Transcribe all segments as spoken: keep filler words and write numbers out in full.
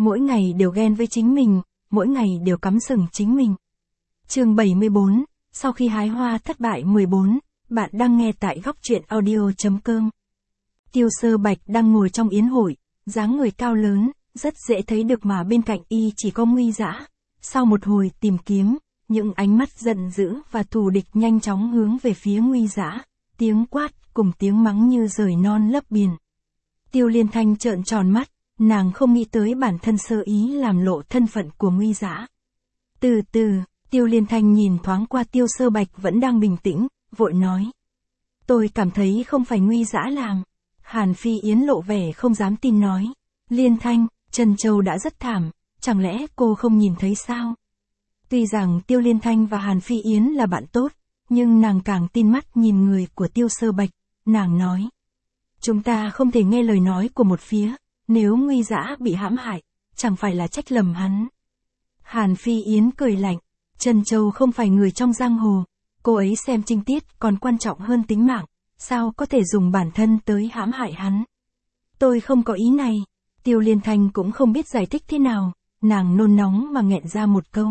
mỗi ngày đều ghen với chính mình, mỗi ngày đều cắm sừng chính mình. Chương bảy mươi bốn, sau khi hái hoa thất bại mười bốn, bạn đang nghe tại góc truyện audio chấm com. Tiêu Sơ Bạch đang ngồi trong yến hội, dáng người cao lớn, rất dễ thấy được mà bên cạnh y chỉ có Nguy Dã. Sau một hồi tìm kiếm, những ánh mắt giận dữ và thù địch nhanh chóng hướng về phía Nguy Dã, tiếng quát cùng tiếng mắng như rời non lấp biển. Tiêu Liên Thanh trợn tròn mắt, nàng không nghĩ tới bản thân sơ ý làm lộ thân phận của Nguy Dã. Từ từ, Tiêu Liên Thanh nhìn thoáng qua Tiêu Sơ Bạch vẫn đang bình tĩnh, vội nói. Tôi cảm thấy không phải Nguy Dã làm. Hàn Phi Yến lộ vẻ không dám tin nói. Liên Thanh, Trân Châu đã rất thảm, chẳng lẽ cô không nhìn thấy sao? Tuy rằng Tiêu Liên Thanh và Hàn Phi Yến là bạn tốt, nhưng nàng càng tin mắt nhìn người của Tiêu Sơ Bạch, nàng nói. Chúng ta không thể nghe lời nói của một phía, nếu Nguy Dã bị hãm hại, chẳng phải là trách lầm hắn. Hàn Phi Yến cười lạnh, Trân Châu không phải người trong giang hồ, cô ấy xem trinh tiết còn quan trọng hơn tính mạng, sao có thể dùng bản thân tới hãm hại hắn. Tôi không có ý này. Tiêu Liên Thanh cũng không biết giải thích thế nào, nàng nôn nóng mà nghẹn ra một câu.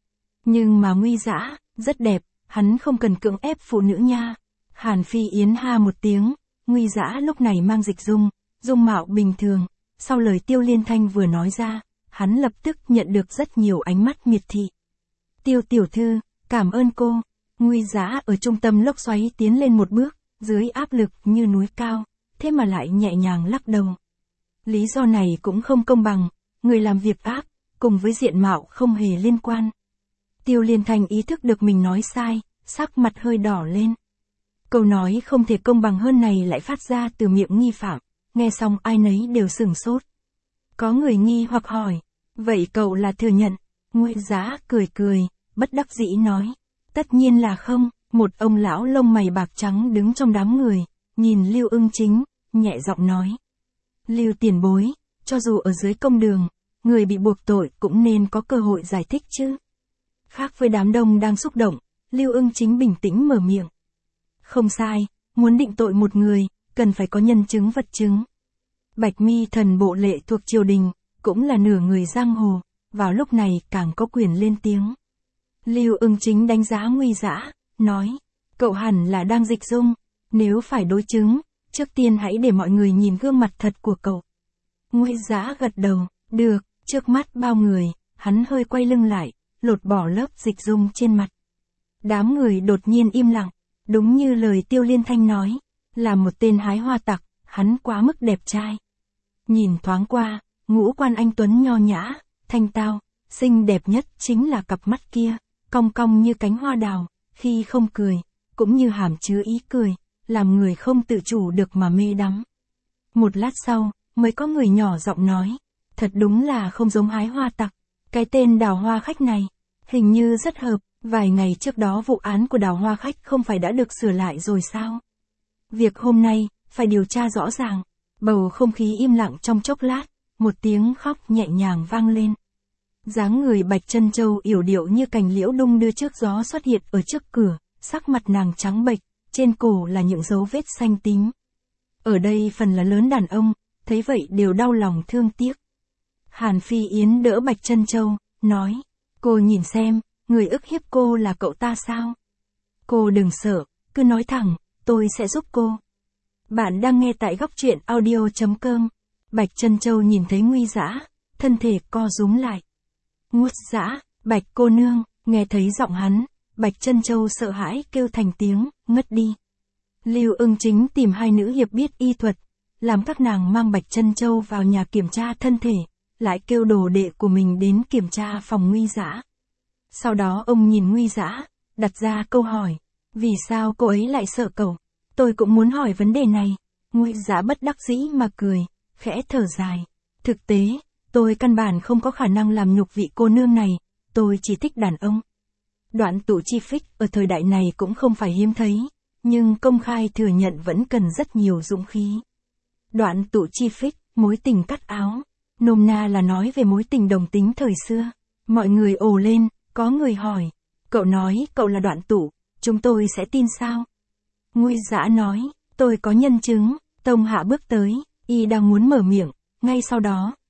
Nhưng mà Nguy Dã, rất đẹp, hắn không cần cưỡng ép phụ nữ nha. Hàn Phi Yến ha một tiếng, Nguy Dã lúc này mang dịch dung, dung mạo bình thường, sau lời Tiêu Liên Thanh vừa nói ra, hắn lập tức nhận được rất nhiều ánh mắt miệt thị. Tiêu tiểu thư, cảm ơn cô. Nguy Dã ở trung tâm lốc xoáy tiến lên một bước, dưới áp lực như núi cao, thế mà lại nhẹ nhàng lắc đầu. Lý do này cũng không công bằng, người làm việc ác, cùng với diện mạo không hề liên quan. Tiêu Liên Thanh ý thức được mình nói sai, sắc mặt hơi đỏ lên. Câu nói không thể công bằng hơn này lại phát ra từ miệng nghi phạm, nghe xong ai nấy đều sửng sốt. Có người nghi hoặc hỏi, vậy cậu là thừa nhận? Nguy Dã cười cười, bất đắc dĩ nói, tất nhiên là không. Một ông lão lông mày bạc trắng đứng trong đám người, nhìn Lưu Ưng Chính, nhẹ giọng nói. Lưu tiền bối, cho dù ở dưới công đường, người bị buộc tội cũng nên có cơ hội giải thích chứ. Khác với đám đông đang xúc động, Lưu Ưng Chính bình tĩnh mở miệng. Không sai, muốn định tội một người, cần phải có nhân chứng vật chứng. Bạch Mi thần bộ lệ thuộc triều đình, cũng là nửa người giang hồ, vào lúc này càng có quyền lên tiếng. Lưu Ưng Chính đánh giá Nguy Dã, nói, cậu hẳn là đang dịch dung, nếu phải đối chứng, trước tiên hãy để mọi người nhìn gương mặt thật của cậu. Nguy Dã gật đầu, được, trước mắt bao người, hắn hơi quay lưng lại, lột bỏ lớp dịch dung trên mặt. Đám người đột nhiên im lặng, đúng như lời Tiêu Liên Thanh nói, là một tên hái hoa tặc, hắn quá mức đẹp trai. Nhìn thoáng qua, ngũ quan anh tuấn nho nhã, thanh tao, xinh đẹp nhất chính là cặp mắt kia, cong cong như cánh hoa đào. Khi không cười, cũng như hàm chứa ý cười, làm người không tự chủ được mà mê đắm. Một lát sau, mới có người nhỏ giọng nói, thật đúng là không giống hái hoa tặc, cái tên Đào Hoa Khách này, hình như rất hợp, vài ngày trước đó vụ án của Đào Hoa Khách không phải đã được sửa lại rồi sao? Việc hôm nay, phải điều tra rõ ràng. Bầu không khí im lặng trong chốc lát, một tiếng khóc nhẹ nhàng vang lên. Dáng người Bạch Trân Châu yểu điệu như cành liễu đung đưa trước gió xuất hiện ở trước cửa, sắc mặt nàng trắng bệch, trên cổ là những dấu vết xanh tím. Ở đây phần là lớn đàn ông, thấy vậy đều đau lòng thương tiếc. Hàn Phi Yến đỡ Bạch Trân Châu, nói, cô nhìn xem, người ức hiếp cô là cậu ta sao? Cô đừng sợ, cứ nói thẳng, tôi sẽ giúp cô. Bạn đang nghe tại góc truyện audio chấm com. Bạch Trân Châu nhìn thấy Nguy Dã, thân thể co rúm lại. Nguy Dã, Bạch cô nương, nghe thấy giọng hắn, Bạch Trân Châu sợ hãi kêu thành tiếng, ngất đi. Lưu Ưng Chính tìm hai nữ hiệp biết y thuật, làm các nàng mang Bạch Trân Châu vào nhà kiểm tra thân thể, lại kêu đồ đệ của mình đến kiểm tra phòng Nguy Dã. Sau đó ông nhìn Nguy Dã, đặt ra câu hỏi, vì sao cô ấy lại sợ cậu? Tôi cũng muốn hỏi vấn đề này. Nguy Dã bất đắc dĩ mà cười, khẽ thở dài. Thực tế, tôi căn bản không có khả năng làm nhục vị cô nương này, tôi chỉ thích đàn ông. Đoạn tụ chi phích ở thời đại này cũng không phải hiếm thấy, nhưng công khai thừa nhận vẫn cần rất nhiều dũng khí. Đoạn tụ chi phích, mối tình cắt áo, nôm na là nói về mối tình đồng tính thời xưa. Mọi người ồ lên, có người hỏi, cậu nói cậu là Đoạn Tụ, chúng tôi sẽ tin sao? Nguy Dã nói, tôi có nhân chứng. Tông Hạ bước tới, y đang muốn mở miệng, ngay sau đó,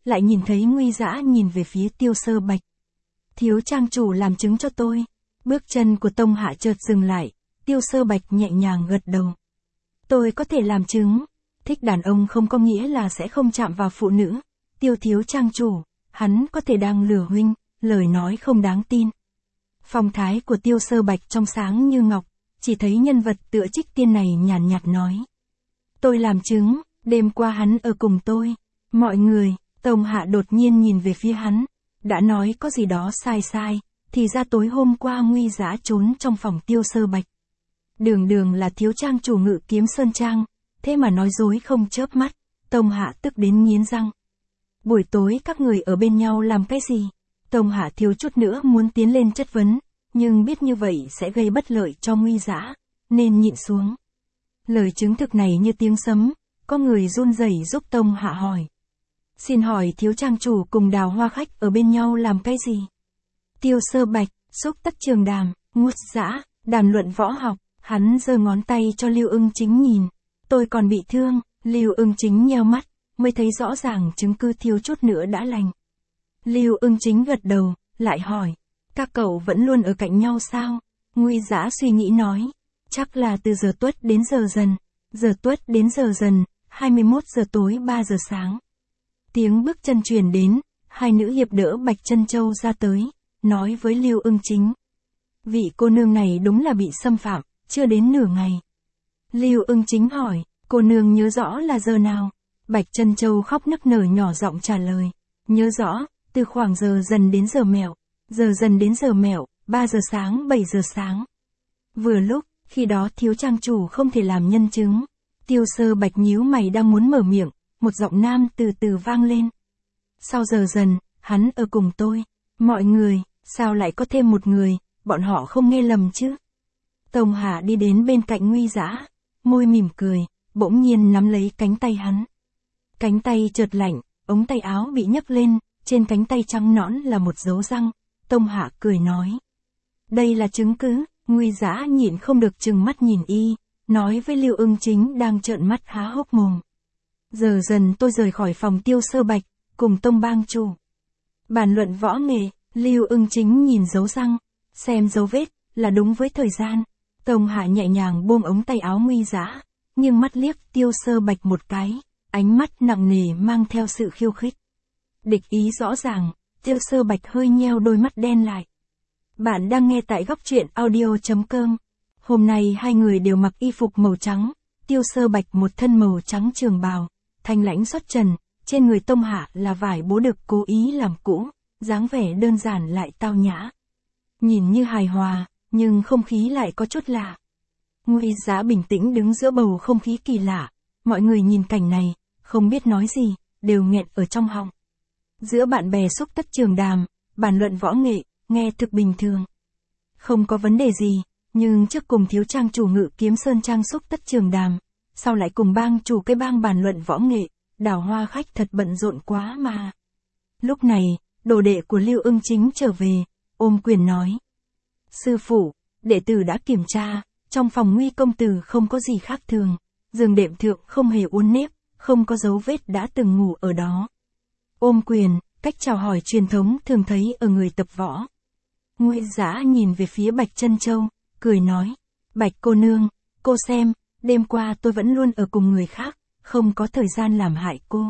lại nhìn thấy Nguy Dã nhìn về phía Tiêu Sơ Bạch. Thiếu trang chủ làm chứng cho tôi. Bước chân của Tông Hạ chợt dừng lại, Tiêu Sơ Bạch nhẹ nhàng gật đầu. Tôi có thể làm chứng. Thích đàn ông không có nghĩa là sẽ không chạm vào phụ nữ. Tiêu thiếu trang chủ, hắn có thể đang lừa huynh, lời nói không đáng tin. Phong thái của Tiêu Sơ Bạch trong sáng như ngọc, chỉ thấy nhân vật tựa Trích Tiên này nhàn nhạt nói. Tôi làm chứng, đêm qua hắn ở cùng tôi. Mọi người, Tông Hạ đột nhiên nhìn về phía hắn. Đã nói có gì đó sai sai, thì ra tối hôm qua Nguy Dã trốn trong phòng Tiêu Sơ Bạch. Đường đường là thiếu trang chủ Ngự Kiếm Sơn Trang, thế mà nói dối không chớp mắt. Tông Hạ tức đến nghiến răng. Buổi tối các người ở bên nhau làm cái gì? Tông Hạ thiếu chút nữa muốn tiến lên chất vấn, nhưng biết như vậy sẽ gây bất lợi cho Nguy Dã, nên nhịn xuống. Lời chứng thực này như tiếng sấm, có người run rẩy giúp Tông Hạ hỏi. Xin hỏi thiếu trang chủ cùng Đào Hoa khách ở bên nhau làm cái gì? Tiêu Sơ Bạch, xúc tất trường đàm, Nguất Dã, đàm luận võ học, hắn giơ ngón tay cho Lưu Ưng Chính nhìn. Tôi còn bị thương, Lưu Ưng Chính nheo mắt, mới thấy rõ ràng chứng cứ thiếu chút nữa đã lành. Lưu Ưng Chính gật đầu, lại hỏi, các cậu vẫn luôn ở cạnh nhau sao? Nguy Dã suy nghĩ nói, chắc là từ giờ tuất đến giờ dần, giờ tuất đến giờ dần, hai mươi mốt giờ tối ba giờ sáng. Tiếng bước chân truyền đến, hai nữ hiệp đỡ Bạch Chân Châu ra tới, nói với Lưu Ưng Chính. Vị cô nương này đúng là bị xâm phạm, chưa đến nửa ngày. Lưu Ưng Chính hỏi, cô nương nhớ rõ là giờ nào? Bạch Chân Châu khóc nức nở nhỏ giọng trả lời, nhớ rõ, từ khoảng giờ dần đến giờ mẹo, giờ dần đến giờ mẹo, ba giờ sáng bảy giờ sáng. Vừa lúc, khi đó thiếu trang chủ không thể làm nhân chứng. Tiêu Sơ Bạch nhíu mày đang muốn mở miệng, một giọng nam từ từ vang lên. Sau giờ dần, hắn ở cùng tôi. Mọi người, sao lại có thêm một người, bọn họ không nghe lầm chứ? Tông Hạ đi đến bên cạnh Nguy Dã, môi mỉm cười, bỗng nhiên nắm lấy cánh tay hắn. Cánh tay chợt lạnh, ống tay áo bị nhấc lên, trên cánh tay trắng nõn là một dấu răng. Tông Hạ cười nói. Đây là chứng cứ. Nguy Dã nhịn không được trừng mắt nhìn y, nói với Lưu Ưng Chính đang trợn mắt há hốc mồm. Giờ dần tôi rời khỏi phòng Tiêu Sơ Bạch, cùng Tông bang chủ. Bàn luận võ nghệ, Lưu Ưng Chính nhìn dấu răng, xem dấu vết, là đúng với thời gian. Tông Hạ nhẹ nhàng buông ống tay áo Nguy Dã, nhưng mắt liếc Tiêu Sơ Bạch một cái, ánh mắt nặng nề mang theo sự khiêu khích. Địch ý rõ ràng, Tiêu Sơ Bạch hơi nheo đôi mắt đen lại. Bạn đang nghe tại góc truyện audio chấm com. Hôm nay hai người đều mặc y phục màu trắng, Tiêu Sơ Bạch một thân màu trắng trường bào, thanh lãnh xuất trần, trên người Tông Hạ là vải bố được cố ý làm cũ, dáng vẻ đơn giản lại tao nhã. Nhìn như hài hòa, nhưng không khí lại có chút lạ. Nguy Dã bình tĩnh đứng giữa bầu không khí kỳ lạ, mọi người nhìn cảnh này, không biết nói gì, đều nghẹn ở trong họng. Giữa bạn bè xúc tất trường đàm, bàn luận võ nghệ, nghe thực bình thường. Không có vấn đề gì, nhưng trước cùng thiếu trang chủ Ngự Kiếm Sơn Trang xúc tất trường đàm, sau lại cùng bang chủ cái bang bàn luận võ nghệ, Đào Hoa khách thật bận rộn quá mà. Lúc này, đồ đệ của Lưu Ưng Chính trở về, ôm quyền nói. Sư phụ, đệ tử đã kiểm tra, trong phòng Nguy công tử không có gì khác thường, giường đệm thượng không hề uốn nếp, không có dấu vết đã từng ngủ ở đó. Ôm quyền, cách chào hỏi truyền thống thường thấy ở người tập võ. Nguy Dã nhìn về phía Bạch Chân Châu, cười nói, Bạch cô nương, cô xem, đêm qua tôi vẫn luôn ở cùng người khác, không có thời gian làm hại cô.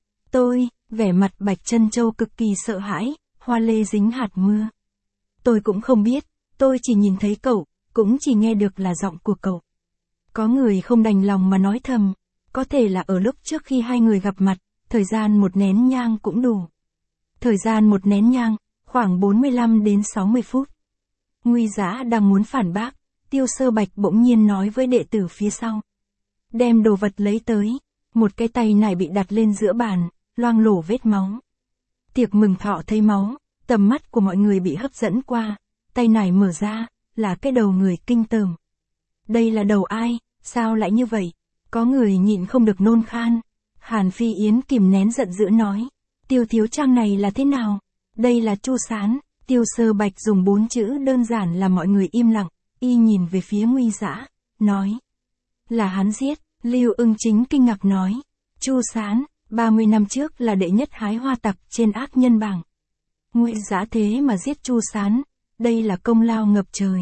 Tôi, vẻ mặt Bạch Chân Châu cực kỳ sợ hãi, hoa lê dính hạt mưa. Tôi cũng không biết, tôi chỉ nhìn thấy cậu, cũng chỉ nghe được là giọng của cậu. Có người không đành lòng mà nói thầm, có thể là ở lúc trước khi hai người gặp mặt, thời gian một nén nhang cũng đủ. Thời gian một nén nhang, khoảng bốn mươi lăm đến sáu mươi phút. Nguy Dã đang muốn phản bác, Tiêu Sơ Bạch bỗng nhiên nói với đệ tử phía sau. Đem đồ vật lấy tới, một cái tay này bị đặt lên giữa bàn, loang lổ vết máu. Tiệc mừng thọ thấy máu, tầm mắt của mọi người bị hấp dẫn qua, tay này mở ra, là cái đầu người kinh tởm. Đây là đầu ai, sao lại như vậy? Có người nhịn không được nôn khan. Hàn Phi Yến kìm nén giận dữ nói, Tiêu thiếu trang này là thế nào? Đây là Chu Sán. Tiêu Sơ Bạch dùng bốn chữ đơn giản là mọi người im lặng, y nhìn về phía Nguy Dã, nói. Là hắn giết. Lưu Ưng Chính kinh ngạc nói. Chu Sán, ba mươi năm trước là đệ nhất hái hoa tặc trên ác nhân bảng. Ngụy Dã thế mà giết Chu Sán, đây là công lao ngập trời.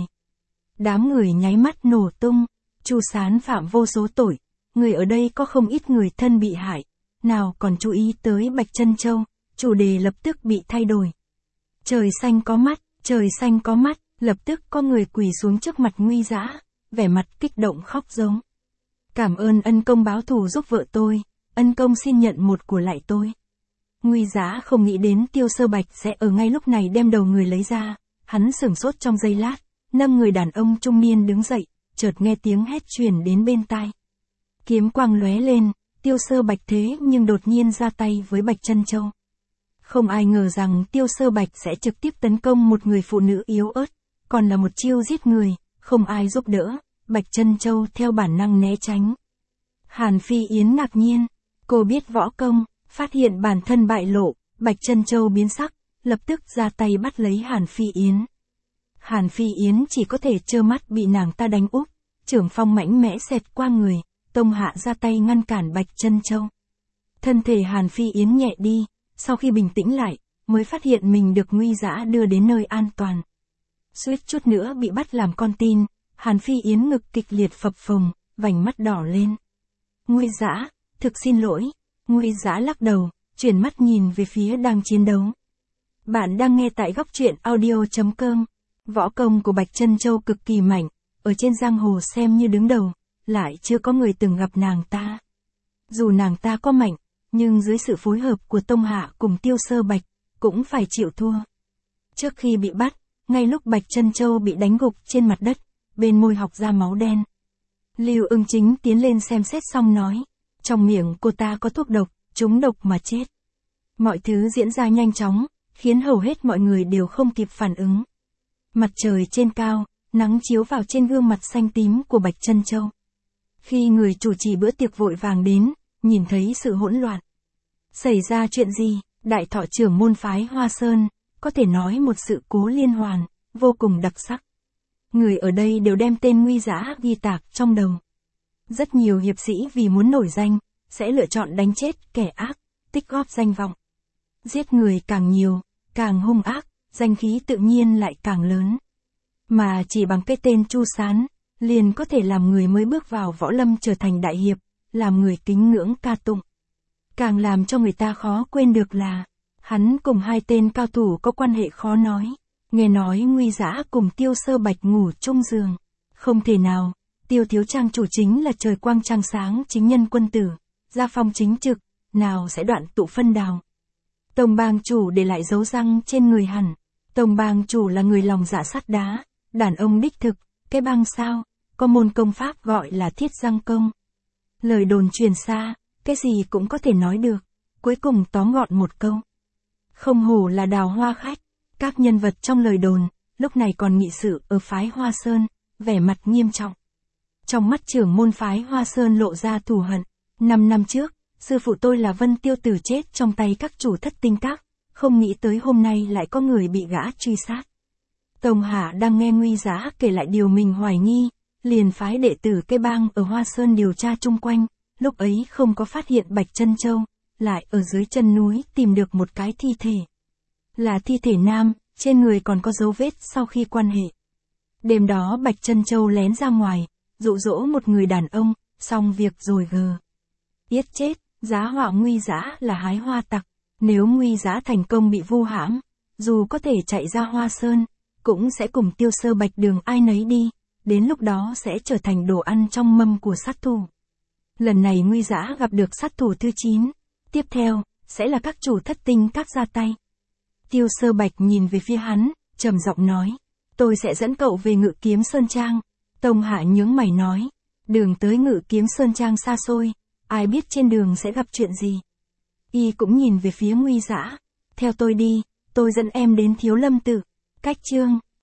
Đám người nháy mắt nổ tung, Chu Sán phạm vô số tội, người ở đây có không ít người thân bị hại, nào còn chú ý tới Bạch Trân Châu, chủ đề lập tức bị thay đổi. Trời xanh có mắt, trời xanh có mắt, lập tức có người quỳ xuống trước mặt Ngụy Dã, vẻ mặt kích động khóc giống. Cảm ơn ân công báo thù giúp vợ tôi, ân công xin nhận một của lại tôi. Ngụy Dã không nghĩ đến Tiêu Sơ Bạch sẽ ở ngay lúc này đem đầu người lấy ra, hắn sửng sốt trong giây lát, năm người đàn ông trung niên đứng dậy, chợt nghe tiếng hét truyền đến bên tai. Kiếm quang lóe lên, Tiêu Sơ Bạch thế nhưng đột nhiên ra tay với Bạch Trân Châu. Không ai ngờ rằng Tiêu Sơ Bạch sẽ trực tiếp tấn công một người phụ nữ yếu ớt, còn là một chiêu giết người, không ai giúp đỡ, Bạch Trân Châu theo bản năng né tránh. Hàn Phi Yến ngạc nhiên, cô biết võ công, phát hiện bản thân bại lộ, Bạch Trân Châu biến sắc, lập tức ra tay bắt lấy Hàn Phi Yến. Hàn Phi Yến chỉ có thể trơ mắt bị nàng ta đánh úp, trưởng phong mãnh mẽ xẹt qua người, Tông Hạ ra tay ngăn cản Bạch Trân Châu. Thân thể Hàn Phi Yến nhẹ đi, sau khi bình tĩnh lại, mới phát hiện mình được Ngụy Dã đưa đến nơi an toàn. Suýt chút nữa bị bắt làm con tin, Hàn Phi Yến ngực kịch liệt phập phồng, vành mắt đỏ lên. Ngụy Dã, thực xin lỗi. Ngụy Dã lắc đầu, chuyển mắt nhìn về phía đang chiến đấu. Bạn đang nghe tại góc truyện audio chấm com. Võ công của Bạch Trân Châu cực kỳ mạnh, ở trên giang hồ xem như đứng đầu, lại chưa có người từng gặp nàng ta. Dù nàng ta có mạnh, nhưng dưới sự phối hợp của Tông Hạ cùng Tiêu Sơ Bạch, cũng phải chịu thua. Trước khi bị bắt, ngay lúc Bạch Trân Châu bị đánh gục trên mặt đất, bên môi học ra máu đen. Lưu Ưng Chính tiến lên xem xét xong nói, trong miệng cô ta có thuốc độc, trúng độc mà chết. Mọi thứ diễn ra nhanh chóng, khiến hầu hết mọi người đều không kịp phản ứng. Mặt trời trên cao, nắng chiếu vào trên gương mặt xanh tím của Bạch Trân Châu. Khi người chủ trì bữa tiệc vội vàng đến, nhìn thấy sự hỗn loạn. Xảy ra chuyện gì? Đại thọ trưởng môn phái Hoa Sơn, có thể nói một sự cố liên hoàn, vô cùng đặc sắc. Người ở đây đều đem tên Ngụy Dã ghi tạc trong đầu. Rất nhiều hiệp sĩ vì muốn nổi danh, sẽ lựa chọn đánh chết kẻ ác, tích góp danh vọng. Giết người càng nhiều, càng hung ác, danh khí tự nhiên lại càng lớn. Mà chỉ bằng cái tên Chu Sán, liền có thể làm người mới bước vào võ lâm trở thành đại hiệp, làm người kính ngưỡng ca tụng. Càng làm cho người ta khó quên được là, hắn cùng hai tên cao thủ có quan hệ khó nói. Nghe nói Ngụy Dã cùng Tiêu Sơ Bạch ngủ chung giường. Không thể nào, Tiêu thiếu trang chủ chính là trời quang trăng sáng chính nhân quân tử, gia phong chính trực, nào sẽ đoạn tụ phân đào. Tông bang chủ để lại dấu răng trên người hẳn. Tông bang chủ là người lòng dạ sắt đá, đàn ông đích thực, cái bang sao, có môn công pháp gọi là thiết răng công. Lời đồn truyền xa, cái gì cũng có thể nói được, cuối cùng tóm gọn một câu. Không hổ là Đào Hoa khách, các nhân vật trong lời đồn, lúc này còn nghị sự ở phái Hoa Sơn, vẻ mặt nghiêm trọng. Trong mắt trưởng môn phái Hoa Sơn lộ ra thù hận. Năm năm trước, sư phụ tôi là Vân Tiêu Tử chết trong tay các chủ Thất Tinh Các, không nghĩ tới hôm nay lại có người bị gã truy sát. Tông Hạ đang nghe Ngụy Dã kể lại điều mình hoài nghi, liền phái đệ tử cái bang ở Hoa Sơn điều tra chung quanh, lúc ấy không có phát hiện Bạch Trân Châu, lại ở dưới chân núi tìm được một cái thi thể. Là thi thể nam, trên người còn có dấu vết sau khi quan hệ. Đêm đó Bạch Trân Châu lén ra ngoài, dụ dỗ một người đàn ông, xong việc rồi gờ. Yết chết, giá họa Ngụy Dã là hái hoa tặc, nếu Ngụy Dã thành công bị vu hãm, dù có thể chạy ra Hoa Sơn, cũng sẽ cùng Tiêu Sơ Bạch đường ai nấy đi, đến lúc đó sẽ trở thành đồ ăn trong mâm của sát thủ. Lần này Ngụy Dã gặp được sát thủ thứ chín, tiếp theo, sẽ là các chủ Thất Tinh Các ra tay. Tiêu Sơ Bạch nhìn về phía hắn, trầm giọng nói, tôi sẽ dẫn cậu về Ngự Kiếm Sơn Trang. Tông Hạ nhướng mày nói, đường tới Ngự Kiếm Sơn Trang xa xôi, ai biết trên đường sẽ gặp chuyện gì. Y cũng nhìn về phía Ngụy Dã, theo tôi đi, tôi dẫn em đến Thiếu Lâm Tự. Cách chương